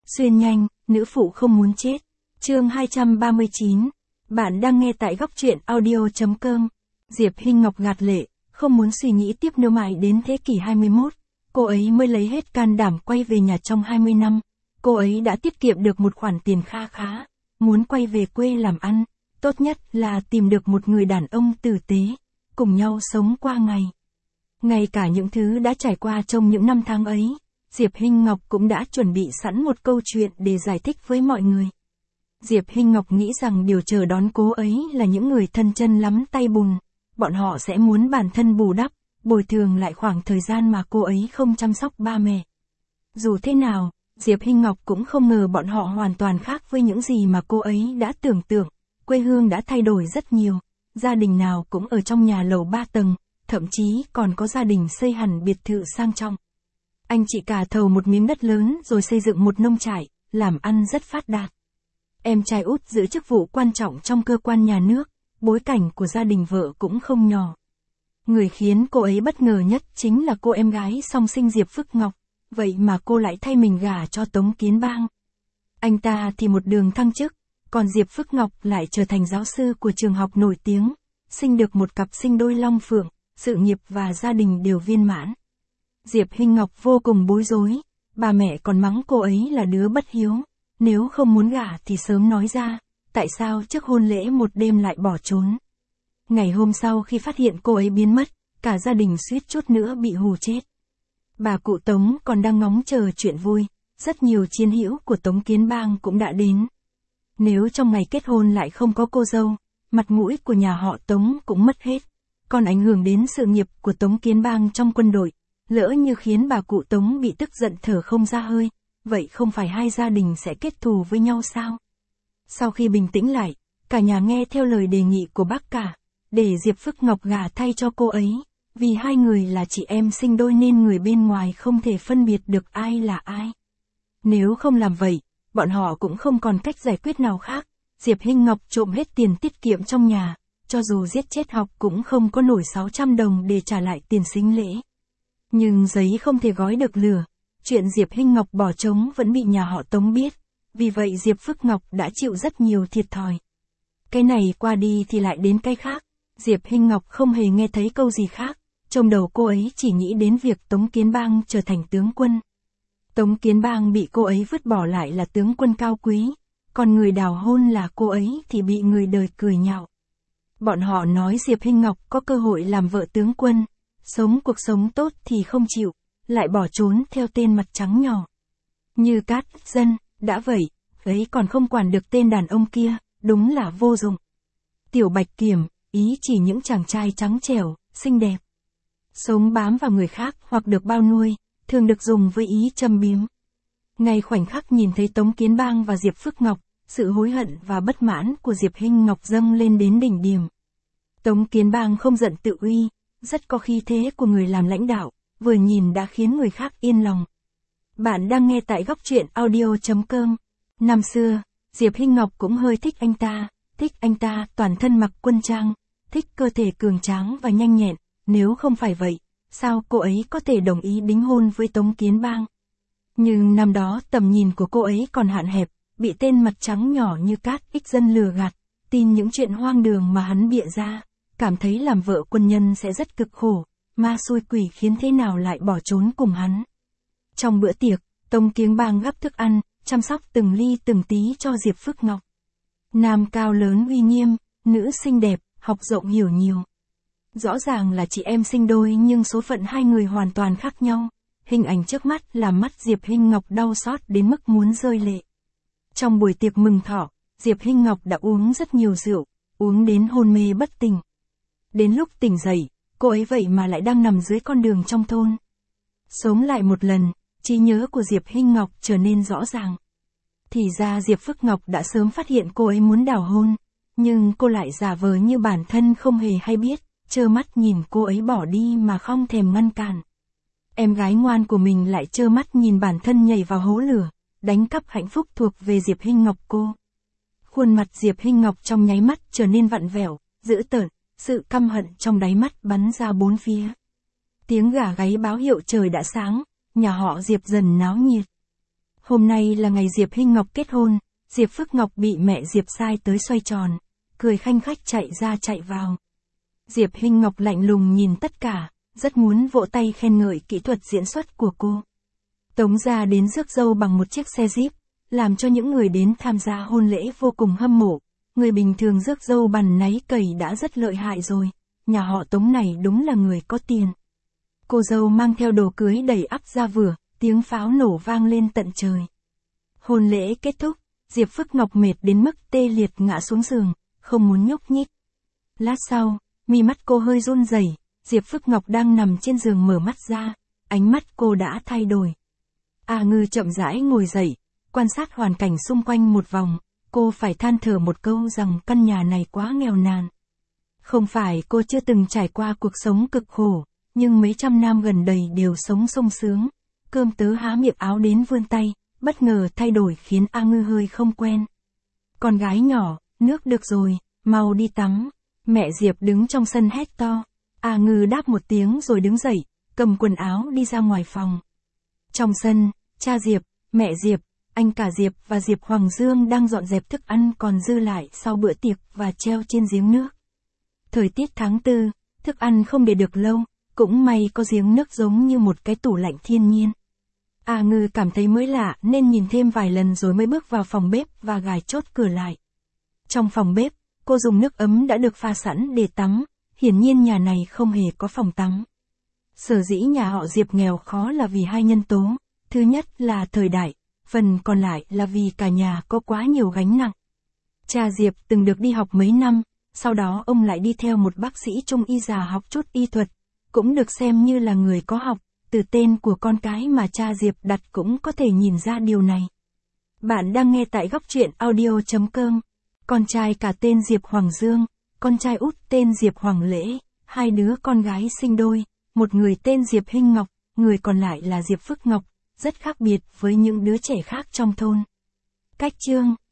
Xuyên nhanh, nữ phụ không muốn chết. Chương 239. Bạn đang nghe tại góc truyện audio.com. Diệp Hinh Ngọc gạt lệ, không muốn suy nghĩ tiếp nữa mãi đến thế kỷ 21. Cô ấy mới lấy hết can đảm quay về nhà trong 20 năm. Cô ấy đã tiết kiệm được một khoản tiền kha khá. Muốn quay về quê làm ăn. Tốt nhất là tìm được một người đàn ông tử tế. Cùng nhau sống qua ngày. Ngay cả những thứ đã trải qua trong những năm tháng ấy. Diệp Hinh Ngọc cũng đã chuẩn bị sẵn một câu chuyện để giải thích với mọi người. Diệp Hinh Ngọc nghĩ rằng điều chờ đón cô ấy là những người thân chân lắm tay bùn. Bọn họ sẽ muốn bản thân bù đắp, bồi thường lại khoảng thời gian mà cô ấy không chăm sóc ba mẹ. Dù thế nào, Diệp Hinh Ngọc cũng không ngờ bọn họ hoàn toàn khác với những gì mà cô ấy đã tưởng tượng. Quê hương đã thay đổi rất nhiều, gia đình nào cũng ở trong nhà lầu 3 tầng, thậm chí còn có gia đình xây hẳn biệt thự sang trọng. Anh chị cả thầu một miếng đất lớn rồi xây dựng một nông trại, làm ăn rất phát đạt. Em trai út giữ chức vụ quan trọng trong cơ quan nhà nước, bối cảnh của gia đình vợ cũng không nhỏ. Người khiến cô ấy bất ngờ nhất chính là cô em gái song sinh Diệp Phước Ngọc, vậy mà cô lại thay mình gả cho Tống Kiến Bang. Anh ta thì một đường thăng chức, còn Diệp Phước Ngọc lại trở thành giáo sư của trường học nổi tiếng, sinh được một cặp sinh đôi long phượng, sự nghiệp và gia đình đều viên mãn. Diệp Hinh Ngọc vô cùng bối rối, bà mẹ còn mắng cô ấy là đứa bất hiếu, nếu không muốn gả thì sớm nói ra, tại sao trước hôn lễ một đêm lại bỏ trốn. Ngày hôm sau khi phát hiện cô ấy biến mất, cả gia đình suýt chút nữa bị hù chết. Bà cụ Tống còn đang ngóng chờ chuyện vui, rất nhiều chiến hữu của Tống Kiến Bang cũng đã đến. Nếu trong ngày kết hôn lại không có cô dâu, mặt mũi của nhà họ Tống cũng mất hết, còn ảnh hưởng đến sự nghiệp của Tống Kiến Bang trong quân đội. Lỡ như khiến bà cụ Tống bị tức giận thở không ra hơi, vậy không phải hai gia đình sẽ kết thù với nhau sao? Sau khi bình tĩnh lại, cả nhà nghe theo lời đề nghị của bác cả, để Diệp Phước Ngọc gả thay cho cô ấy, vì hai người là chị em sinh đôi nên người bên ngoài không thể phân biệt được ai là ai. Nếu không làm vậy, bọn họ cũng không còn cách giải quyết nào khác. Diệp Hinh Ngọc trộm hết tiền tiết kiệm trong nhà, cho dù giết chết học cũng không có nổi 600 đồng để trả lại tiền sính lễ. Nhưng giấy không thể gói được lửa, chuyện Diệp Hinh Ngọc bỏ trống vẫn bị nhà họ Tống biết, vì vậy Diệp Phước Ngọc đã chịu rất nhiều thiệt thòi. Cái này qua đi thì lại đến cái khác, Diệp Hinh Ngọc không hề nghe thấy câu gì khác, trong đầu cô ấy chỉ nghĩ đến việc Tống Kiến Bang trở thành tướng quân. Tống Kiến Bang bị cô ấy vứt bỏ lại là tướng quân cao quý, còn người đào hôn là cô ấy thì bị người đời cười nhạo. Bọn họ nói Diệp Hinh Ngọc có cơ hội làm vợ tướng quân, sống cuộc sống tốt thì không chịu, lại bỏ trốn theo tên mặt trắng nhỏ. Như Cát Dân, đã vậy, ấy còn không quản được tên đàn ông kia, đúng là vô dụng. Tiểu Bạch Kiểm, ý chỉ những chàng trai trắng trẻo, xinh đẹp. Sống bám vào người khác hoặc được bao nuôi, thường được dùng với ý châm biếm. Ngay khoảnh khắc nhìn thấy Tống Kiến Bang và Diệp Phước Ngọc, sự hối hận và bất mãn của Diệp Hinh Ngọc dâng lên đến đỉnh điểm. Tống Kiến Bang không giận tự uy, rất có khí thế của người làm lãnh đạo, vừa nhìn đã khiến người khác yên lòng. Bạn đang nghe tại góc truyện audio.com. Năm xưa, Diệp Hinh Ngọc cũng hơi thích anh ta toàn thân mặc quân trang, thích cơ thể cường tráng và nhanh nhẹn, nếu không phải vậy, sao cô ấy có thể đồng ý đính hôn với Tống Kiến Bang. Nhưng năm đó tầm nhìn của cô ấy còn hạn hẹp, bị tên mặt trắng nhỏ như Cát Dân lừa gạt, tin những chuyện hoang đường mà hắn bịa ra. Cảm thấy làm vợ quân nhân sẽ rất cực khổ, ma xui quỷ khiến thế nào lại bỏ trốn cùng hắn. Trong bữa tiệc, Tống Kiến Bang gắp thức ăn, chăm sóc từng ly từng tí cho Diệp Phước Ngọc. Nam cao lớn uy nghiêm, nữ xinh đẹp, học rộng hiểu nhiều. Rõ ràng là chị em sinh đôi nhưng số phận hai người hoàn toàn khác nhau. Hình ảnh trước mắt làm mắt Diệp Hinh Ngọc đau xót đến mức muốn rơi lệ. Trong buổi tiệc mừng thọ, Diệp Hinh Ngọc đã uống rất nhiều rượu, uống đến hôn mê bất tỉnh. Đến lúc tỉnh dậy, cô ấy vậy mà lại đang nằm dưới con đường trong thôn. Sống lại một lần, trí nhớ của Diệp Hinh Ngọc trở nên rõ ràng. Thì ra Diệp Phước Ngọc đã sớm phát hiện cô ấy muốn đào hôn, nhưng cô lại giả vờ như bản thân không hề hay biết, trơ mắt nhìn cô ấy bỏ đi mà không thèm ngăn cản. Em gái ngoan của mình lại trơ mắt nhìn bản thân nhảy vào hố lửa, đánh cắp hạnh phúc thuộc về Diệp Hinh Ngọc cô. Khuôn mặt Diệp Hinh Ngọc trong nháy mắt trở nên vặn vẹo, dữ tợn. Sự căm hận trong đáy mắt bắn ra bốn phía. Tiếng gà gáy báo hiệu trời đã sáng, nhà họ Diệp dần náo nhiệt. Hôm nay là ngày Diệp Hinh Ngọc kết hôn, Diệp Phước Ngọc bị mẹ Diệp sai tới xoay tròn, cười khanh khách chạy ra chạy vào. Diệp Hinh Ngọc lạnh lùng nhìn tất cả, rất muốn vỗ tay khen ngợi kỹ thuật diễn xuất của cô. Tống gia đến rước dâu bằng một chiếc xe Jeep, làm cho những người đến tham gia hôn lễ vô cùng hâm mộ. Người bình thường rước dâu bàn náy cầy đã rất lợi hại rồi, nhà họ Tống này đúng là người có tiền. Cô dâu mang theo đồ cưới đầy ắp ra vừa, tiếng pháo nổ vang lên tận trời. Hôn lễ kết thúc, Diệp Phước Ngọc mệt đến mức tê liệt ngã xuống giường, không muốn nhúc nhích. Lát sau, mi mắt cô hơi run rẩy, Diệp Phước Ngọc đang nằm trên giường mở mắt ra, ánh mắt cô đã thay đổi. A Ngư chậm rãi ngồi dậy, quan sát hoàn cảnh xung quanh một vòng, cô phải than thở một câu rằng căn nhà này quá nghèo nàn. Không phải cô chưa từng trải qua cuộc sống cực khổ, nhưng mấy trăm năm gần đây đều sống sung sướng. Cơm tớ há miệng áo đến vươn tay, bất ngờ thay đổi khiến A Ngư hơi không quen. Con gái nhỏ, nước được rồi, mau đi tắm. Mẹ Diệp đứng trong sân hét to. A Ngư đáp một tiếng rồi đứng dậy, cầm quần áo đi ra ngoài phòng. Trong sân, cha Diệp, mẹ Diệp, anh cả Diệp và Diệp Hoàng Dương đang dọn dẹp thức ăn còn dư lại sau bữa tiệc và treo trên giếng nước. Thời tiết tháng 4, thức ăn không để được lâu, cũng may có giếng nước giống như một cái tủ lạnh thiên nhiên. A Ngư cảm thấy mới lạ nên nhìn thêm vài lần rồi mới bước vào phòng bếp và gài chốt cửa lại. Trong phòng bếp, cô dùng nước ấm đã được pha sẵn để tắm, hiển nhiên nhà này không hề có phòng tắm. Sở dĩ nhà họ Diệp nghèo khó là vì hai nhân tố, thứ nhất là thời đại, phần còn lại là vì cả nhà có quá nhiều gánh nặng. Cha Diệp từng được đi học mấy năm, sau đó ông lại đi theo một bác sĩ trung y già học chút y thuật, cũng được xem như là người có học, từ tên của con cái mà cha Diệp đặt cũng có thể nhìn ra điều này. Bạn đang nghe tại góc truyện audio.com. Con trai cả tên Diệp Hoàng Dương, con trai út tên Diệp Hoàng Lễ, hai đứa con gái sinh đôi, một người tên Diệp Hinh Ngọc, người còn lại là Diệp Phước Ngọc, rất khác biệt với những đứa trẻ khác trong thôn. Cách chương